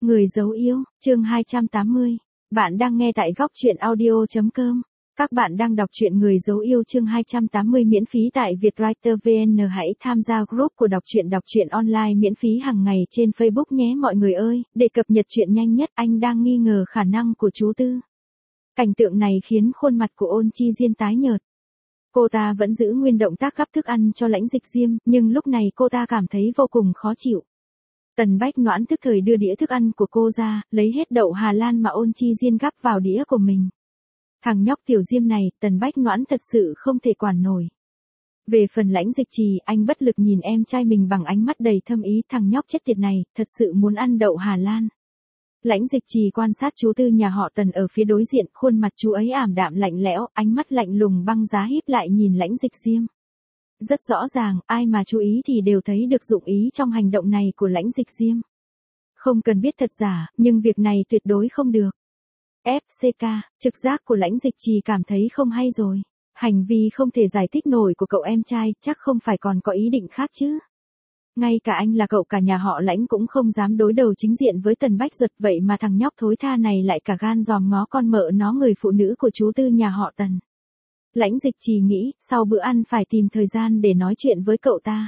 Người dấu yêu, chương 280. Bạn đang nghe tại góc truyện audio.com. Các bạn đang đọc truyện Người dấu yêu chương 280 miễn phí tại Vietwriter VN. Hãy tham gia group của đọc truyện online miễn phí hàng ngày trên Facebook nhé mọi người ơi, để cập nhật truyện nhanh nhất. Anh đang nghi ngờ khả năng của chú Tư. Cảnh tượng này khiến khuôn mặt của Ôn Chi Diên tái nhợt. Cô ta vẫn giữ nguyên động tác gắp thức ăn cho Lãnh Dịch Diêm, nhưng lúc này cô ta cảm thấy vô cùng khó chịu. Tần Bách Noãn tức thời đưa đĩa thức ăn của cô ra, lấy hết đậu Hà Lan mà Ôn Chi Diên gắp vào đĩa của mình. Thằng nhóc tiểu Diêm này, Tần Bách Noãn thật sự không thể quản nổi. Về phần Lãnh Dịch Trì, anh bất lực nhìn em trai mình bằng ánh mắt đầy thâm ý. Thằng nhóc chết tiệt này, thật sự muốn ăn đậu Hà Lan. Lãnh Dịch Trì quan sát chú Tư nhà họ Tần ở phía đối diện, khuôn mặt chú ấy ảm đạm lạnh lẽo, ánh mắt lạnh lùng băng giá híp lại nhìn Lãnh Dịch Diêm. Rất rõ ràng, ai mà chú ý thì đều thấy được dụng ý trong hành động này của Lãnh Dịch Diêm. Không cần biết thật giả, nhưng việc này tuyệt đối không được. FCK, trực giác của Lãnh Dịch Trì cảm thấy không hay rồi. Hành vi không thể giải thích nổi của cậu em trai, chắc không phải còn có ý định khác chứ. Ngay cả anh là cậu cả nhà họ Lãnh cũng không dám đối đầu chính diện với Tần Bách Duật, vậy mà thằng nhóc thối tha này lại cả gan dòm ngó con mợ nó, người phụ nữ của chú Tư nhà họ Tần. Lãnh Dịch Trì nghĩ, sau bữa ăn phải tìm thời gian để nói chuyện với cậu ta.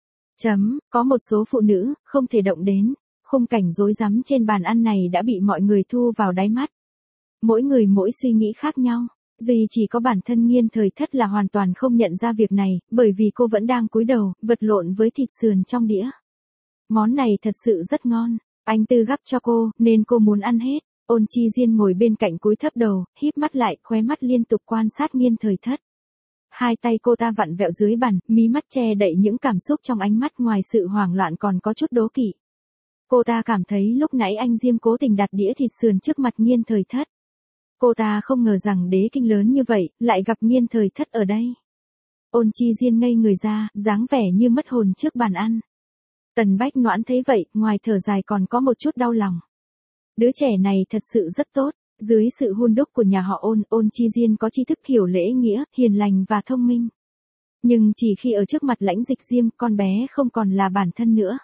Có một số phụ nữ, không thể động đến. Khung cảnh rối rắm trên bàn ăn này đã bị mọi người thu vào đáy mắt. Mỗi người mỗi suy nghĩ khác nhau. Duy chỉ có bản thân Nghiên Thời Thất là hoàn toàn không nhận ra việc này, bởi vì cô vẫn đang cúi đầu, vật lộn với thịt sườn trong đĩa. Món này thật sự rất ngon. Anh Tư gắp cho cô, nên cô muốn ăn hết. Ôn Chi Diên ngồi bên cạnh cúi thấp đầu, híp mắt lại, khóe mắt liên tục quan sát Nghiên Thời Thất. Hai tay cô ta vặn vẹo dưới bàn, mí mắt che đậy những cảm xúc trong ánh mắt, ngoài sự hoảng loạn còn có chút đố kỵ. Cô ta cảm thấy lúc nãy anh Diêm cố tình đặt đĩa thịt sườn trước mặt Nghiên Thời Thất. Cô ta không ngờ rằng đế kinh lớn như vậy, lại gặp Nghiên Thời Thất ở đây. Ôn Chi Diên ngây người ra, dáng vẻ như mất hồn trước bàn ăn. Tần Bách Noãn thấy vậy, ngoài thở dài còn có một chút đau lòng. Đứa trẻ này thật sự rất tốt. Dưới sự hun đúc của nhà họ Ôn Chi Diên có tri thức, hiểu lễ nghĩa, hiền lành và thông minh. Nhưng chỉ khi ở trước mặt Lãnh Dịch Diêm, con bé không còn là bản thân nữa.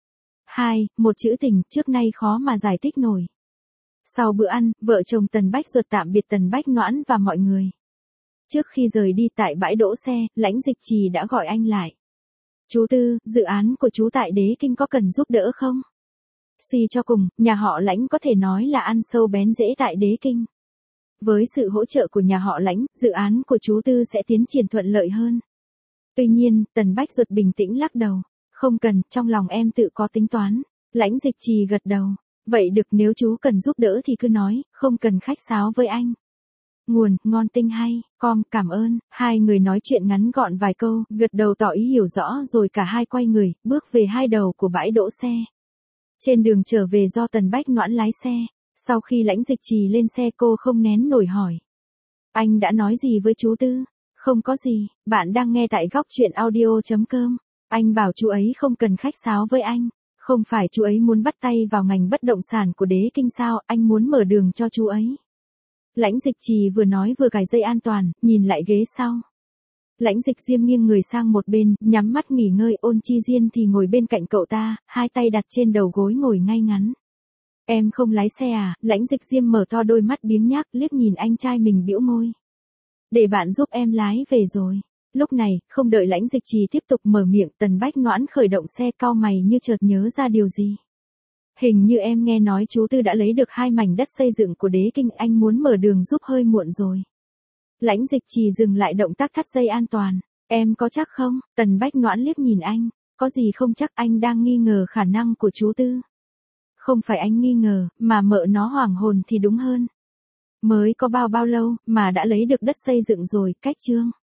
Một chữ tình, trước nay khó mà giải thích nổi. Sau bữa ăn, vợ chồng Tần Bách Duật tạm biệt Tần Bách Noãn và mọi người. Trước khi rời đi tại bãi đỗ xe, Lãnh Dịch Trì đã gọi anh lại. Chú Tư, dự án của chú tại Đế Kinh có cần giúp đỡ không? Suy cho cùng, nhà họ Lãnh có thể nói là ăn sâu bén rễ tại Đế Kinh. Với sự hỗ trợ của nhà họ Lãnh, dự án của chú Tư sẽ tiến triển thuận lợi hơn. Tuy nhiên, Tần Bách Duật bình tĩnh lắc đầu. Không cần, trong lòng em tự có tính toán. Lãnh Dịch Trì gật đầu. Vậy được, nếu chú cần giúp đỡ thì cứ nói, không cần khách sáo với anh. Nguồn, ngon tinh hay, cảm ơn. Hai người nói chuyện ngắn gọn vài câu, gật đầu tỏ ý hiểu rõ rồi cả hai quay người, bước về hai đầu của bãi đỗ xe. Trên đường trở về do Tần Bách Noãn lái xe, sau khi Lãnh Dịch Trì lên xe cô không nén nổi hỏi. Anh đã nói gì với chú Tư? Không có gì, bạn đang nghe tại góc truyện audio.com. Anh bảo chú ấy không cần khách sáo với anh. Không phải chú ấy muốn bắt tay vào ngành bất động sản của Đế Kinh sao, anh muốn mở đường cho chú ấy. Lãnh Dịch Trì vừa nói vừa cài dây an toàn, nhìn lại ghế sau. Lãnh Dịch Diêm nghiêng người sang một bên, nhắm mắt nghỉ ngơi. Ôn Chi Diên thì ngồi bên cạnh cậu ta, hai tay đặt trên đầu gối ngồi ngay ngắn. Em không lái xe à? Lãnh Dịch Diêm mở to đôi mắt biếng nhác, liếc nhìn anh trai mình bĩu môi. Để bạn giúp em lái về rồi. Lúc này, không đợi Lãnh Dịch Trì tiếp tục mở miệng, Tần Bách Noãn khởi động xe, cau mày như chợt nhớ ra điều gì. Hình như em nghe nói chú Tư đã lấy được 2 mảnh đất xây dựng của Đế Kinh, anh muốn mở đường giúp hơi muộn rồi. Lãnh Dịch Trì dừng lại động tác thắt dây an toàn. Em có chắc không? Tần Bách Noãn liếc nhìn anh. Có gì không chắc, anh đang nghi ngờ khả năng của chú Tư. Không phải anh nghi ngờ, mà mợ nó hoảng hồn thì đúng hơn. Mới có bao lâu, mà đã lấy được đất xây dựng rồi, cách chương.